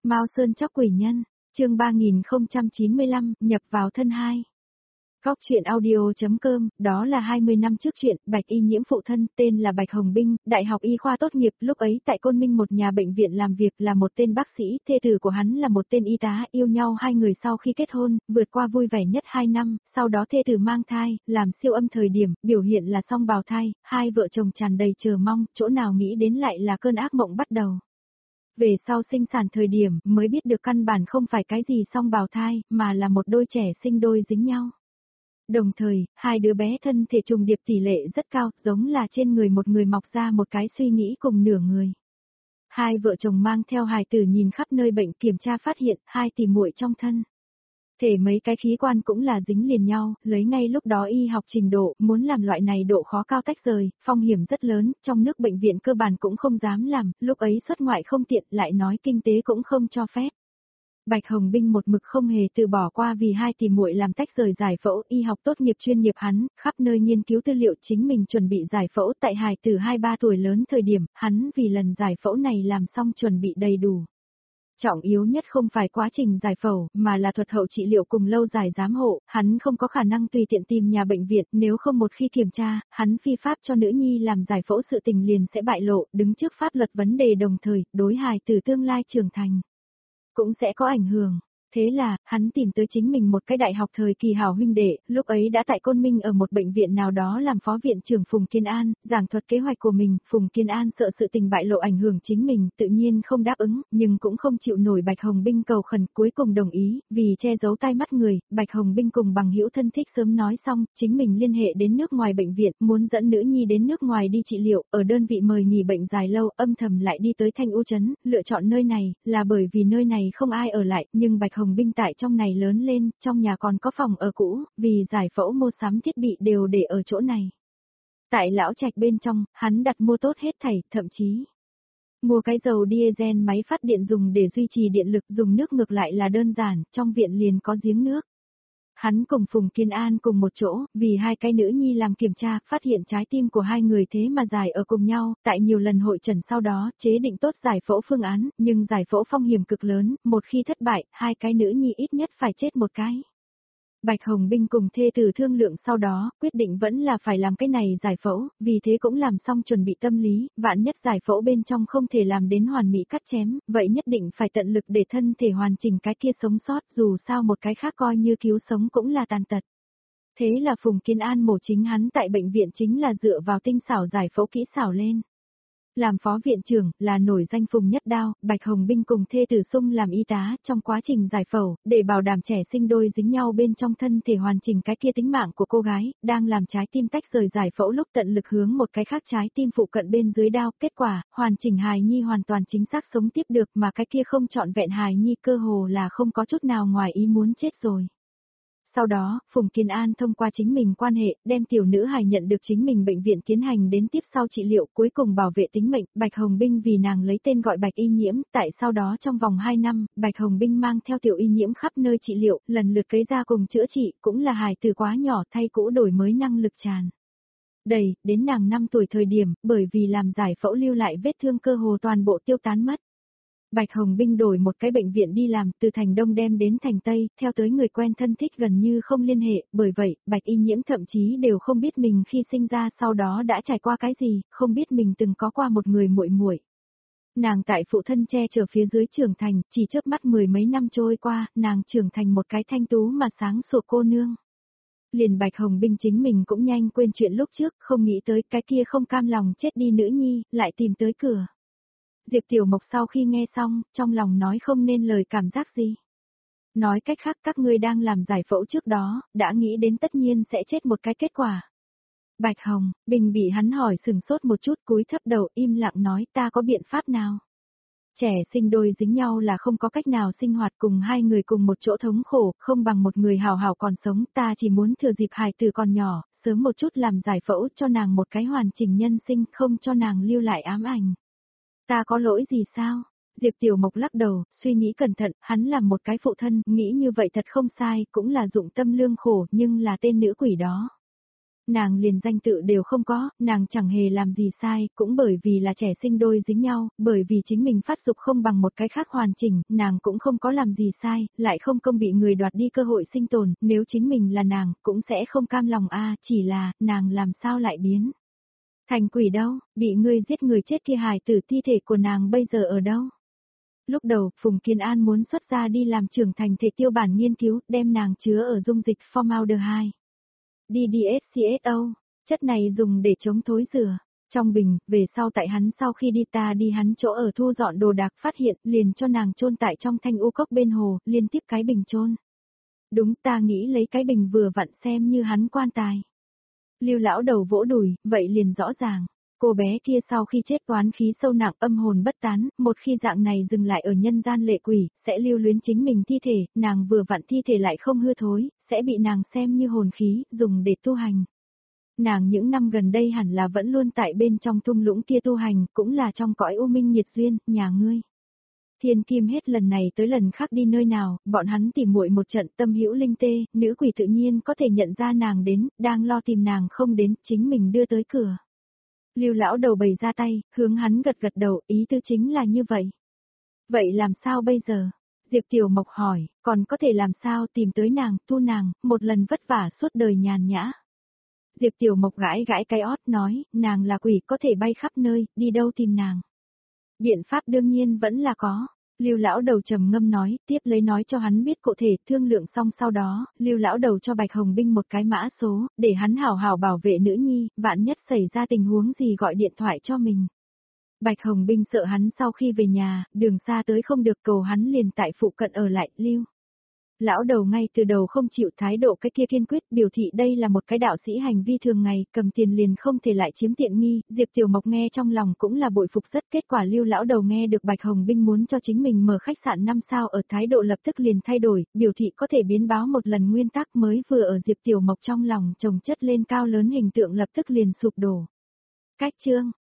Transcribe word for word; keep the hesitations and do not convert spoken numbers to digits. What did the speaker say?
Mao Sơn chóc quỷ nhân, chương ba nghìn không trăm chín mươi lăm, nhập vào thân hai. Góc chuyện audio.com, đó là hai mươi năm trước chuyện, Bạch Y Nhiễm phụ thân, tên là Bạch Hồng Binh, đại học y khoa tốt nghiệp, lúc ấy tại Côn Minh một nhà bệnh viện làm việc là một tên bác sĩ, thê tử của hắn là một tên y tá, yêu nhau hai người sau khi kết hôn, vượt qua vui vẻ nhất hai năm, sau đó thê tử mang thai, làm siêu âm thời điểm, biểu hiện là song bào thai, hai vợ chồng tràn đầy chờ mong, chỗ nào nghĩ đến lại là cơn ác mộng bắt đầu. Về sau sinh sản thời điểm, mới biết được căn bản không phải cái gì song bào thai, mà là một đôi trẻ sinh đôi dính nhau. Đồng thời, hai đứa bé thân thể trùng điệp tỷ lệ rất cao, giống là trên người một người mọc ra một cái suy nghĩ cùng nửa người. Hai vợ chồng mang theo hài tử nhìn khắp nơi bệnh kiểm tra phát hiện hai tỷ muội trong thân. Thể mấy cái khí quan cũng là dính liền nhau, lấy ngay lúc đó y học trình độ, muốn làm loại này độ khó cao tách rời, phong hiểm rất lớn, trong nước bệnh viện cơ bản cũng không dám làm, lúc ấy xuất ngoại không tiện, lại nói kinh tế cũng không cho phép. Bạch Hồng Binh một mực không hề từ bỏ qua vì hai tỷ muội làm tách rời giải phẫu, y học tốt nghiệp chuyên nghiệp hắn, khắp nơi nghiên cứu tư liệu chính mình chuẩn bị giải phẫu tại hài từ hai ba tuổi lớn thời điểm, hắn vì lần giải phẫu này làm xong chuẩn bị đầy đủ. Trọng yếu nhất không phải quá trình giải phẫu, mà là thuật hậu trị liệu cùng lâu dài giám hộ, hắn không có khả năng tùy tiện tìm nhà bệnh viện, nếu không một khi kiểm tra, hắn phi pháp cho nữ nhi làm giải phẫu sự tình liền sẽ bại lộ, đứng trước pháp luật vấn đề đồng thời, đối hài từ tương lai trưởng thành cũng sẽ có ảnh hưởng. Thế là, hắn tìm tới chính mình một cái đại học thời kỳ hảo huynh đệ, lúc ấy đã tại Côn Minh ở một bệnh viện nào đó làm phó viện trưởng Phùng Kiên An, giảng thuật kế hoạch của mình, Phùng Kiên An sợ sự tình bại lộ ảnh hưởng chính mình, tự nhiên không đáp ứng, nhưng cũng không chịu nổi Bạch Hồng Binh cầu khẩn, cuối cùng đồng ý, vì che giấu tai mắt người, Bạch Hồng Binh cùng bằng hữu thân thích sớm nói xong, chính mình liên hệ đến nước ngoài bệnh viện, muốn dẫn nữ nhi đến nước ngoài đi trị liệu, ở đơn vị mời nghỉ bệnh dài lâu, âm thầm lại đi tới Thanh U Trấn, lựa chọn nơi này, là bởi vì nơi này không ai ở lại, nhưng Bạch Hồng Binh tại trong này lớn lên, trong nhà còn có phòng ở cũ, vì giải phẫu mua sắm thiết bị đều để ở chỗ này. Tại lão trạch bên trong, hắn đặt mua tốt hết thảy, thậm chí mua cái dầu diesel máy phát điện dùng để duy trì điện lực, dùng nước ngược lại là đơn giản, trong viện liền có giếng nước. Hắn cùng Phùng Kiên An cùng một chỗ, vì hai cái nữ nhi làm kiểm tra, phát hiện trái tim của hai người thế mà giải ở cùng nhau, tại nhiều lần hội trần sau đó, chế định tốt giải phẫu phương án, nhưng giải phẫu phong hiểm cực lớn, một khi thất bại, hai cái nữ nhi ít nhất phải chết một cái. Bạch Hồng Binh cùng thê tử thương lượng sau đó, quyết định vẫn là phải làm cái này giải phẫu, vì thế cũng làm xong chuẩn bị tâm lý, vạn nhất giải phẫu bên trong không thể làm đến hoàn mỹ cắt chém, vậy nhất định phải tận lực để thân thể hoàn chỉnh cái kia sống sót, dù sao một cái khác coi như cứu sống cũng là tàn tật. Thế là Phùng Kiên An mổ chính hắn tại bệnh viện chính là dựa vào tinh xảo giải phẫu kỹ xảo lên. Làm phó viện trưởng, là nổi danh Phùng Nhất Đao, Bạch Hồng Binh cùng thê tử Sung làm y tá, trong quá trình giải phẫu, để bảo đảm trẻ sinh đôi dính nhau bên trong thân thể hoàn chỉnh cái kia tính mạng của cô gái, đang làm trái tim tách rời giải phẫu lúc tận lực hướng một cái khác trái tim phụ cận bên dưới đao, kết quả, hoàn chỉnh hài nhi hoàn toàn chính xác sống tiếp được mà cái kia không trọn vẹn hài nhi cơ hồ là không có chút nào ngoài ý muốn chết rồi. Sau đó, Phùng Kiên An thông qua chính mình quan hệ, đem tiểu nữ hài nhận được chính mình bệnh viện tiến hành đến tiếp sau trị liệu, cuối cùng bảo vệ tính mệnh, Bạch Hồng Binh vì nàng lấy tên gọi Bạch Y Nhiễm, tại sau đó trong vòng hai năm, Bạch Hồng Binh mang theo tiểu Y Nhiễm khắp nơi trị liệu, lần lượt cấy ra cùng chữa trị, cũng là hài từ quá nhỏ thay cũ đổi mới năng lực tràn đầy, đến nàng năm tuổi thời điểm, bởi vì làm giải phẫu lưu lại vết thương cơ hồ toàn bộ tiêu tán mất. Bạch Hồng Binh đổi một cái bệnh viện đi làm, từ thành Đông đem đến thành Tây, theo tới người quen thân thích gần như không liên hệ, bởi vậy, Bạch Y Nhiễm thậm chí đều không biết mình khi sinh ra sau đó đã trải qua cái gì, không biết mình từng có qua một người muội muội. Nàng tại phụ thân che chở phía dưới trưởng thành, chỉ chớp mắt mười mấy năm trôi qua, nàng trưởng thành một cái thanh tú mà sáng sủa cô nương. Liền Bạch Hồng Binh chính mình cũng nhanh quên chuyện lúc trước, không nghĩ tới cái kia không cam lòng chết đi nữ nhi, lại tìm tới cửa. Diệp Tiểu Mộc sau khi nghe xong, trong lòng nói không nên lời cảm giác gì. Nói cách khác các ngươi đang làm giải phẫu trước đó, đã nghĩ đến tất nhiên sẽ chết một cái kết quả. Bạch Hồng, Bình bị hắn hỏi sừng sốt một chút cúi thấp đầu im lặng nói ta có biện pháp nào. Trẻ sinh đôi dính nhau là không có cách nào sinh hoạt cùng hai người cùng một chỗ thống khổ, không bằng một người hào hào còn sống, ta chỉ muốn thừa dịp hài từ còn nhỏ, sớm một chút làm giải phẫu cho nàng một cái hoàn chỉnh nhân sinh, không cho nàng lưu lại ám ảnh. Ta có lỗi gì sao? Diệp Tiểu Mộc lắc đầu, suy nghĩ cẩn thận, hắn làm một cái phụ thân, nghĩ như vậy thật không sai, cũng là dụng tâm lương khổ, nhưng là tên nữ quỷ đó. Nàng liền danh tự đều không có, nàng chẳng hề làm gì sai, cũng bởi vì là trẻ sinh đôi dính nhau, bởi vì chính mình phát dục không bằng một cái khác hoàn chỉnh, nàng cũng không có làm gì sai, lại không công bị người đoạt đi cơ hội sinh tồn, nếu chính mình là nàng, cũng sẽ không cam lòng a, chỉ là, nàng làm sao lại biến. Thành quỷ đâu, bị ngươi giết người chết kia hài tử thi thể của nàng bây giờ ở đâu? Lúc đầu, Phùng Kiên An muốn xuất ra đi làm trưởng thành thể tiêu bản nghiên cứu, đem nàng chứa ở dung dịch formaldehyde. đê đê ét xê ét o, chất này dùng để chống thối rửa. Trong bình, về sau tại hắn sau khi đi ta đi hắn chỗ ở thu dọn đồ đạc phát hiện, liền cho nàng chôn tại trong thanh u cốc bên hồ, liên tiếp cái bình chôn. Đúng, ta nghĩ lấy cái bình vừa vặn xem như hắn quan tài. Lưu lão đầu vỗ đùi, vậy liền rõ ràng. Cô bé kia sau khi chết oán khí sâu nặng, âm hồn bất tán, một khi dạng này dừng lại ở nhân gian lệ quỷ, sẽ lưu luyến chính mình thi thể, nàng vừa vặn thi thể lại không hư thối, sẽ bị nàng xem như hồn khí, dùng để tu hành. Nàng những năm gần đây hẳn là vẫn luôn tại bên trong thung lũng kia tu hành, cũng là trong cõi u minh nhiệt duyên, nhà ngươi. Thiên Kim hết lần này tới lần khác đi nơi nào, bọn hắn tìm muội một trận tâm hữu linh tê, nữ quỷ tự nhiên có thể nhận ra nàng đến, đang lo tìm nàng không đến, chính mình đưa tới cửa. Lưu lão đầu bày ra tay, hướng hắn gật gật đầu, ý tư chính là như vậy. Vậy làm sao bây giờ? Diệp Tiểu Mộc hỏi, còn có thể làm sao tìm tới nàng, tu nàng, một lần vất vả suốt đời nhàn nhã. Diệp Tiểu Mộc gãi gãi cái ót nói, nàng là quỷ có thể bay khắp nơi, đi đâu tìm nàng. Biện pháp đương nhiên vẫn là có. Lưu lão đầu trầm ngâm nói, tiếp lấy nói cho hắn biết cụ thể, thương lượng xong sau đó, Lưu lão đầu cho Bạch Hồng Binh một cái mã số, để hắn hảo hảo bảo vệ nữ nhi, vạn nhất xảy ra tình huống gì gọi điện thoại cho mình. Bạch Hồng Binh sợ hắn sau khi về nhà, đường xa tới không được cầu hắn liền tại phụ cận ở lại, Lưu. Lão đầu ngay từ đầu không chịu thái độ cái kia kiên quyết, biểu thị đây là một cái đạo sĩ hành vi thường ngày, cầm tiền liền không thể lại chiếm tiện nghi, Diệp Tiểu Mộc nghe trong lòng cũng là bội phục rất, kết quả Lưu lão đầu nghe được Bạch Hồng Binh muốn cho chính mình mở khách sạn năm sao ở thái độ lập tức liền thay đổi, biểu thị có thể biến báo một lần nguyên tắc mới vừa ở Diệp Tiểu Mộc trong lòng chồng chất lên cao lớn hình tượng lập tức liền sụp đổ. Cách chương